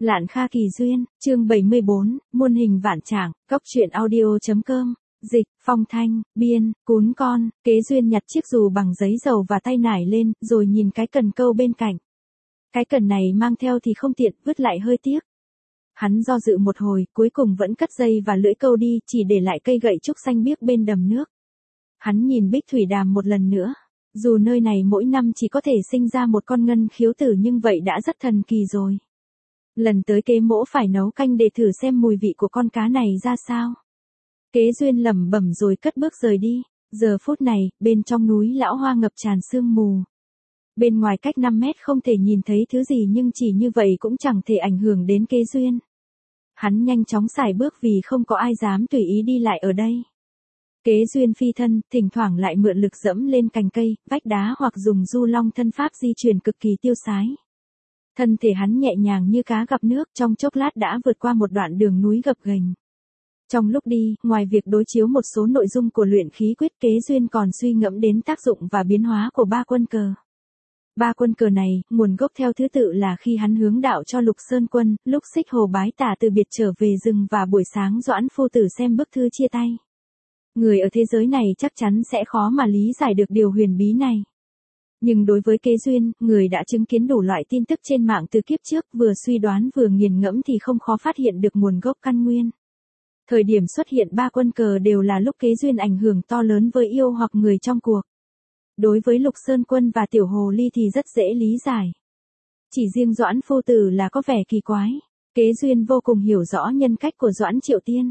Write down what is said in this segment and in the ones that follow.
Lạn Kha Kỳ Duyên, chương 74, muôn hình vạn trạng, cốc truyện audio.com, dịch, Phong Thanh, biên, Cún Con, Kế Duyên nhặt chiếc dù bằng giấy dầu và tay nải lên, rồi nhìn cái cần câu bên cạnh. Cái cần này mang theo thì không tiện, vứt lại hơi tiếc. Hắn do dự một hồi, cuối cùng vẫn cắt dây và lưỡi câu đi, chỉ để lại cây gậy trúc xanh biếc bên đầm nước. Hắn nhìn Bích Thủy Đàm một lần nữa. Dù nơi này mỗi năm chỉ có thể sinh ra một con ngân khiếu tử nhưng vậy đã rất thần kỳ rồi. Lần tới Kế Mỗ phải nấu canh để thử xem mùi vị của con cá này ra sao. Kế Duyên lẩm bẩm rồi cất bước rời đi. Giờ phút này, bên trong núi Lão Hoa ngập tràn sương mù. Bên ngoài cách 5 mét không thể nhìn thấy thứ gì nhưng chỉ như vậy cũng chẳng thể ảnh hưởng đến Kế Duyên. Hắn nhanh chóng sải bước vì không có ai dám tùy ý đi lại ở đây. Kế Duyên phi thân, thỉnh thoảng lại mượn lực dẫm lên cành cây, vách đá hoặc dùng du long thân pháp di chuyển cực kỳ tiêu sái. Thân thể hắn nhẹ nhàng như cá gặp nước, trong chốc lát đã vượt qua một đoạn đường núi gập ghềnh. Trong lúc đi, ngoài việc đối chiếu một số nội dung của luyện khí quyết, Kế Duyên còn suy ngẫm đến tác dụng và biến hóa của ba quân cờ. Ba quân cờ này, nguồn gốc theo thứ tự là khi hắn hướng đạo cho Lục Sơn Quân, lúc Xích Hồ Bái Tả từ biệt trở về rừng và buổi sáng Doãn Phu Tử xem bức thư chia tay. Người ở thế giới này chắc chắn sẽ khó mà lý giải được điều huyền bí này. Nhưng đối với Kế Duyên, người đã chứng kiến đủ loại tin tức trên mạng từ kiếp trước, vừa suy đoán vừa nghiền ngẫm thì không khó phát hiện được nguồn gốc căn nguyên. Thời điểm xuất hiện ba quân cờ đều là lúc Kế Duyên ảnh hưởng to lớn với yêu hoặc người trong cuộc. Đối với Lục Sơn Quân và Tiểu Hồ Ly thì rất dễ lý giải. Chỉ riêng Doãn Phu Tử là có vẻ kỳ quái. Kế Duyên vô cùng hiểu rõ nhân cách của Doãn Triệu Tiên.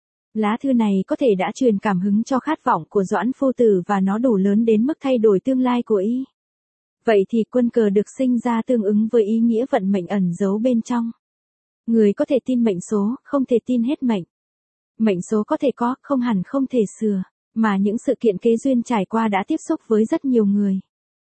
Lá thư này có thể đã truyền cảm hứng cho khát vọng của Doãn Phu Tử và nó đủ lớn đến mức thay đổi tương lai của y. Vậy thì quân cờ được sinh ra tương ứng với ý nghĩa vận mệnh ẩn giấu bên trong. Người có thể tin mệnh số, không thể tin hết mệnh. Mệnh số có thể có, không hẳn không thể sửa. Mà những sự kiện Kế Duyên trải qua đã tiếp xúc với rất nhiều người.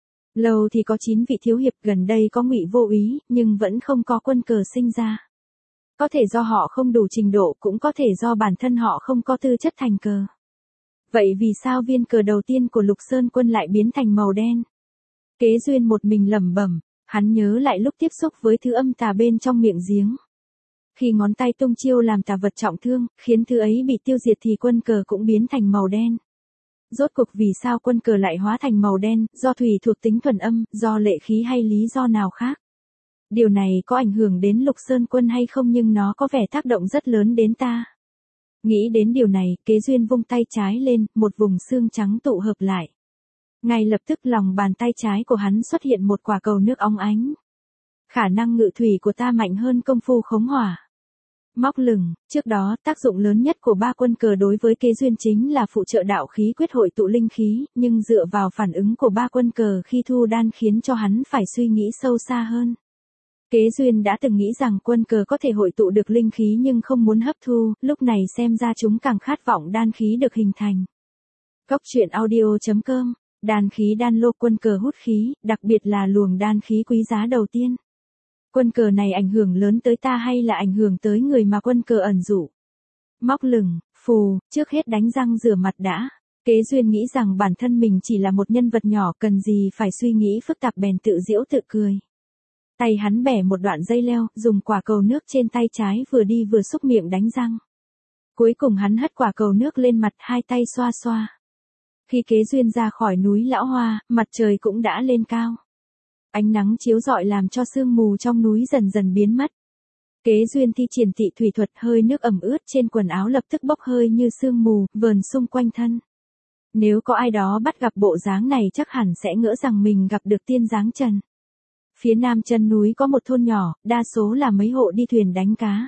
Lâu thì có 9 vị thiếu hiệp, gần đây có Ngụy Vô Úy, nhưng vẫn không có quân cờ sinh ra. Có thể do họ không đủ trình độ, cũng có thể do bản thân họ không có tư chất thành cờ. Vậy vì sao viên cờ đầu tiên của Lục Sơn Quân lại biến thành màu đen? Kế Duyên một mình lẩm bẩm, hắn nhớ lại lúc tiếp xúc với thứ âm tà bên trong miệng giếng. Khi ngón tay tung chiêu làm tà vật trọng thương, khiến thứ ấy bị tiêu diệt thì quân cờ cũng biến thành màu đen. Rốt cuộc vì sao quân cờ lại hóa thành màu đen, do thủy thuộc tính thuần âm, do lệ khí hay lý do nào khác? Điều này có ảnh hưởng đến Lục Sơn Quân hay không, nhưng nó có vẻ tác động rất lớn đến ta. Nghĩ đến điều này, Kế Duyên vung tay trái lên, một vùng xương trắng tụ hợp lại. Ngay lập tức lòng bàn tay trái của hắn xuất hiện một quả cầu nước óng ánh. Khả năng ngự thủy của ta mạnh hơn công phu khống hỏa. Móc lửng, trước đó, tác dụng lớn nhất của ba quân cờ đối với Kế Duyên chính là phụ trợ đạo khí quyết hội tụ linh khí, nhưng dựa vào phản ứng của ba quân cờ khi thu đan khiến cho hắn phải suy nghĩ sâu xa hơn. Kế Duyên đã từng nghĩ rằng quân cờ có thể hội tụ được linh khí nhưng không muốn hấp thu, lúc này xem ra chúng càng khát vọng đan khí được hình thành. Cốc truyện audio.com, đan khí đan lô, quân cờ hút khí, đặc biệt là luồng đan khí quý giá đầu tiên. Quân cờ này ảnh hưởng lớn tới ta hay là ảnh hưởng tới người mà quân cờ ẩn dụ? Móc lửng, phù, trước hết đánh răng rửa mặt đã. Kế Duyên nghĩ rằng bản thân mình chỉ là một nhân vật nhỏ, cần gì phải suy nghĩ phức tạp, bèn tự giễu tự cười. Tay hắn bẻ một đoạn dây leo, dùng quả cầu nước trên tay trái vừa đi vừa xúc miệng đánh răng. Cuối cùng hắn hất quả cầu nước lên mặt, hai tay xoa xoa. Khi Kế Duyên ra khỏi núi Lão Hoa, mặt trời cũng đã lên cao. Ánh nắng chiếu rọi làm cho sương mù trong núi dần dần biến mất. Kế Duyên thi triển tị thủy thuật, hơi nước ẩm ướt trên quần áo lập tức bốc hơi như sương mù, vờn xung quanh thân. Nếu có ai đó bắt gặp bộ dáng này chắc hẳn sẽ ngỡ rằng mình gặp được tiên dáng trần. Phía nam chân núi có một thôn nhỏ, đa số là mấy hộ đi thuyền đánh cá.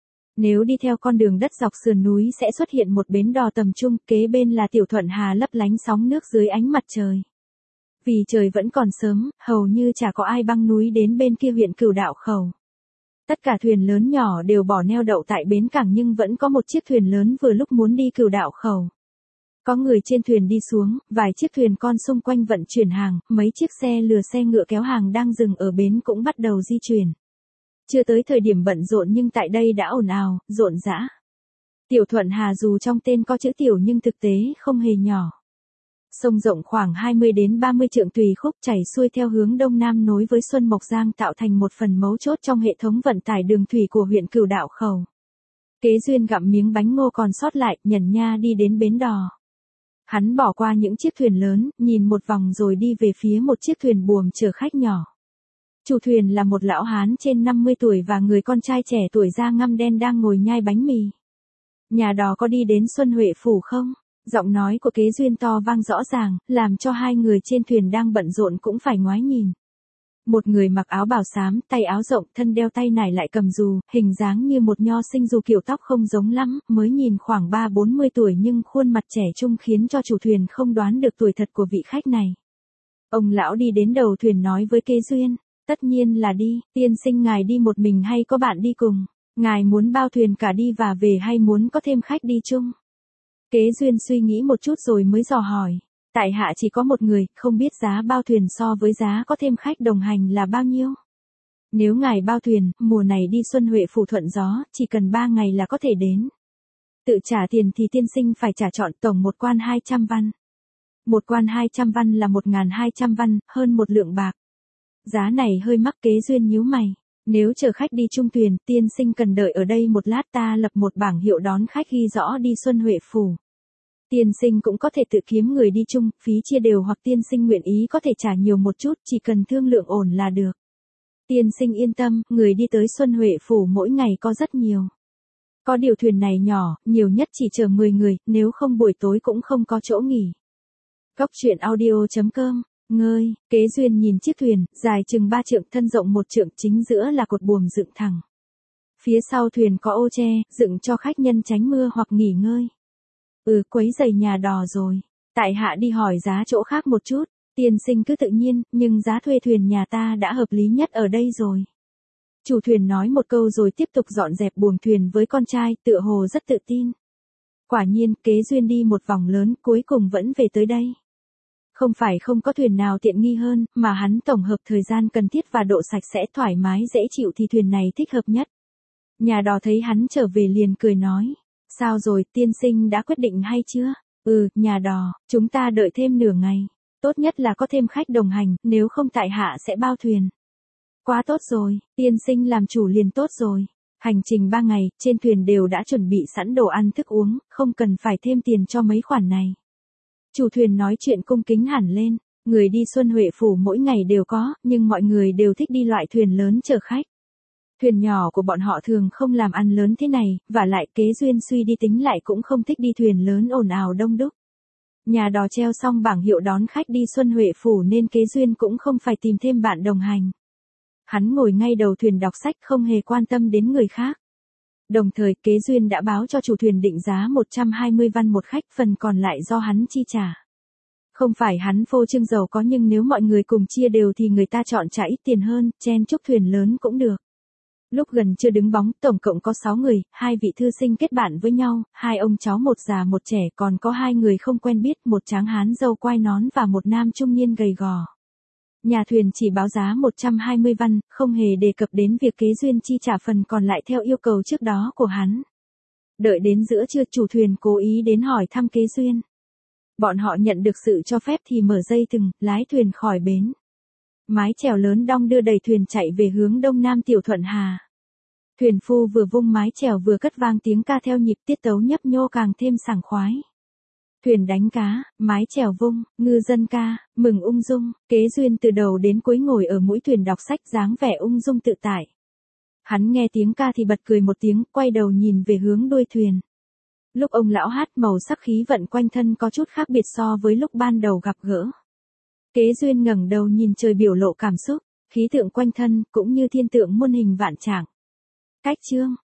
Nếu đi theo con đường đất dọc sườn núi sẽ xuất hiện một bến đò tầm trung, kế bên là Tiểu Thuận Hà lấp lánh sóng nước dưới ánh mặt trời. Vì trời vẫn còn sớm, hầu như chả có ai băng núi đến bên kia huyện Cửu Đạo Khẩu. Tất cả thuyền lớn nhỏ đều bỏ neo đậu tại bến cảng nhưng vẫn có một chiếc thuyền lớn vừa lúc muốn đi Cửu Đạo Khẩu. Có người trên thuyền đi xuống, vài chiếc thuyền con xung quanh vận chuyển hàng, mấy chiếc xe lừa xe ngựa kéo hàng đang dừng ở bến cũng bắt đầu di chuyển. Chưa tới thời điểm bận rộn nhưng tại đây đã ồn ào, rộn rã. Tiểu Thuận Hà dù trong tên có chữ tiểu nhưng thực tế không hề nhỏ. Sông rộng khoảng 20 đến 30 trượng tùy khúc chảy xuôi theo hướng đông nam nối với Xuân Mộc Giang tạo thành một phần mấu chốt trong hệ thống vận tải đường thủy của huyện Cửu Đạo Khẩu. Kế Duyên gặm miếng bánh ngô còn sót lại, nhẩn nha đi đến bến đò. Hắn bỏ qua những chiếc thuyền lớn, nhìn một vòng rồi đi về phía một chiếc thuyền buồm chở khách nhỏ. Chủ thuyền là một lão hán trên 50 tuổi và người con trai trẻ tuổi da ngăm đen đang ngồi nhai bánh mì. Nhà đò có đi đến Xuân Huệ Phủ không? Giọng nói của Kế Duyên to vang rõ ràng, làm cho hai người trên thuyền đang bận rộn cũng phải ngoái nhìn. Một người mặc áo bào xám, tay áo rộng, thân đeo tay nải lại cầm dù, hình dáng như một nho sinh, dù kiểu tóc không giống lắm, mới nhìn khoảng 3-40 tuổi nhưng khuôn mặt trẻ trung khiến cho chủ thuyền không đoán được tuổi thật của vị khách này. Ông lão đi đến đầu thuyền nói với Kế Duyên, tất nhiên là đi, tiên sinh ngài đi một mình hay có bạn đi cùng, ngài muốn bao thuyền cả đi và về hay muốn có thêm khách đi chung. Kế Duyên suy nghĩ một chút rồi mới dò hỏi. Tại hạ chỉ có một người, không biết giá bao thuyền so với giá có thêm khách đồng hành là bao nhiêu. Nếu ngài bao thuyền, mùa này đi Xuân Huệ Phủ thuận gió, chỉ cần 3 ngày là có thể đến. Tự trả tiền thì tiên sinh phải trả trọn, tổng một quan 200 văn. Một quan 200 văn là 1.200 văn, hơn 1 lượng bạc. Giá này hơi mắc. Kế Duyên nhíu mày. Nếu chờ khách đi chung thuyền, tiên sinh cần đợi ở đây một lát, ta lập một bảng hiệu đón khách ghi rõ đi Xuân Huệ Phủ. Tiên sinh cũng có thể tự kiếm người đi chung, phí chia đều hoặc tiên sinh nguyện ý có thể trả nhiều một chút, chỉ cần thương lượng ổn là được. Tiên sinh yên tâm, người đi tới Xuân Huệ Phủ mỗi ngày có rất nhiều. Có điều thuyền này nhỏ, nhiều nhất chỉ chở 10 người, nếu không buổi tối cũng không có chỗ nghỉ. Cóc truyện audio.com. Ngơi, Kế Duyên nhìn chiếc thuyền, dài chừng 3 trượng, thân rộng 1 trượng, chính giữa là cột buồm dựng thẳng. Phía sau thuyền có ô tre, dựng cho khách nhân tránh mưa hoặc nghỉ ngơi. Quấy rầy nhà đò rồi. Tại hạ đi hỏi giá chỗ khác một chút, tiên sinh cứ tự nhiên, nhưng giá thuê thuyền nhà ta đã hợp lý nhất ở đây rồi. Chủ thuyền nói một câu rồi tiếp tục dọn dẹp buồng thuyền với con trai, tựa hồ rất tự tin. Quả nhiên, Kế Duyên đi một vòng lớn, cuối cùng vẫn về tới đây. Không phải không có thuyền nào tiện nghi hơn, mà hắn tổng hợp thời gian cần thiết và độ sạch sẽ thoải mái dễ chịu thì thuyền này thích hợp nhất. Nhà đò thấy hắn trở về liền cười nói. Sao rồi, tiên sinh đã quyết định hay chưa? Nhà đò, chúng ta đợi thêm nửa ngày. Tốt nhất là có thêm khách đồng hành, nếu không tại hạ sẽ bao thuyền. Quá tốt rồi, tiên sinh làm chủ liền tốt rồi. Hành trình 3 ngày, trên thuyền đều đã chuẩn bị sẵn đồ ăn thức uống, không cần phải thêm tiền cho mấy khoản này. Chủ thuyền nói chuyện cung kính hẳn lên. Người đi Xuân Huệ Phủ mỗi ngày đều có, nhưng mọi người đều thích đi loại thuyền lớn chở khách. Thuyền nhỏ của bọn họ thường không làm ăn lớn thế này, và lại Kế Duyên suy đi tính lại cũng không thích đi thuyền lớn ồn ào đông đúc. Nhà đò treo xong bảng hiệu đón khách đi Xuân Huệ Phủ nên Kế Duyên cũng không phải tìm thêm bạn đồng hành. Hắn ngồi ngay đầu thuyền đọc sách không hề quan tâm đến người khác. Đồng thời Kế Duyên đã báo cho chủ thuyền định giá 120 văn một khách, phần còn lại do hắn chi trả. Không phải hắn phô trương giàu có, nhưng nếu mọi người cùng chia đều thì người ta chọn trả ít tiền hơn, chen chúc thuyền lớn cũng được. Lúc gần chưa đứng bóng, tổng cộng có 6 người, 2 vị thư sinh kết bạn với nhau, 2 ông cháu, một già một trẻ, còn có 2 người không quen biết, một tráng hán râu quai nón và một nam trung niên gầy gò. Nhà thuyền chỉ báo giá 120 văn, không hề đề cập đến việc Kế Duyên chi trả phần còn lại theo yêu cầu trước đó của hắn. Đợi đến giữa trưa, chủ thuyền cố ý đến hỏi thăm Kế Duyên. Bọn họ nhận được sự cho phép thì mở dây thừng, lái thuyền khỏi bến. Mái chèo lớn đong đưa đẩy thuyền chạy về hướng đông nam Tiểu Thuận Hà. Thuyền phu vừa vung mái chèo vừa cất vang tiếng ca theo nhịp tiết tấu nhấp nhô càng thêm sảng khoái. Thuyền đánh cá, mái chèo vung, ngư dân ca, mừng ung dung. Kế Duyên từ đầu đến cuối ngồi ở mũi thuyền đọc sách, dáng vẻ ung dung tự tại. Hắn nghe tiếng ca thì bật cười một tiếng, quay đầu nhìn về hướng đuôi thuyền. Lúc ông lão hát, màu sắc khí vận quanh thân có chút khác biệt so với lúc ban đầu gặp gỡ. Kế Duyên ngẩng đầu nhìn trời, biểu lộ cảm xúc, khí tượng quanh thân cũng như thiên tượng muôn hình vạn trạng. Cách chương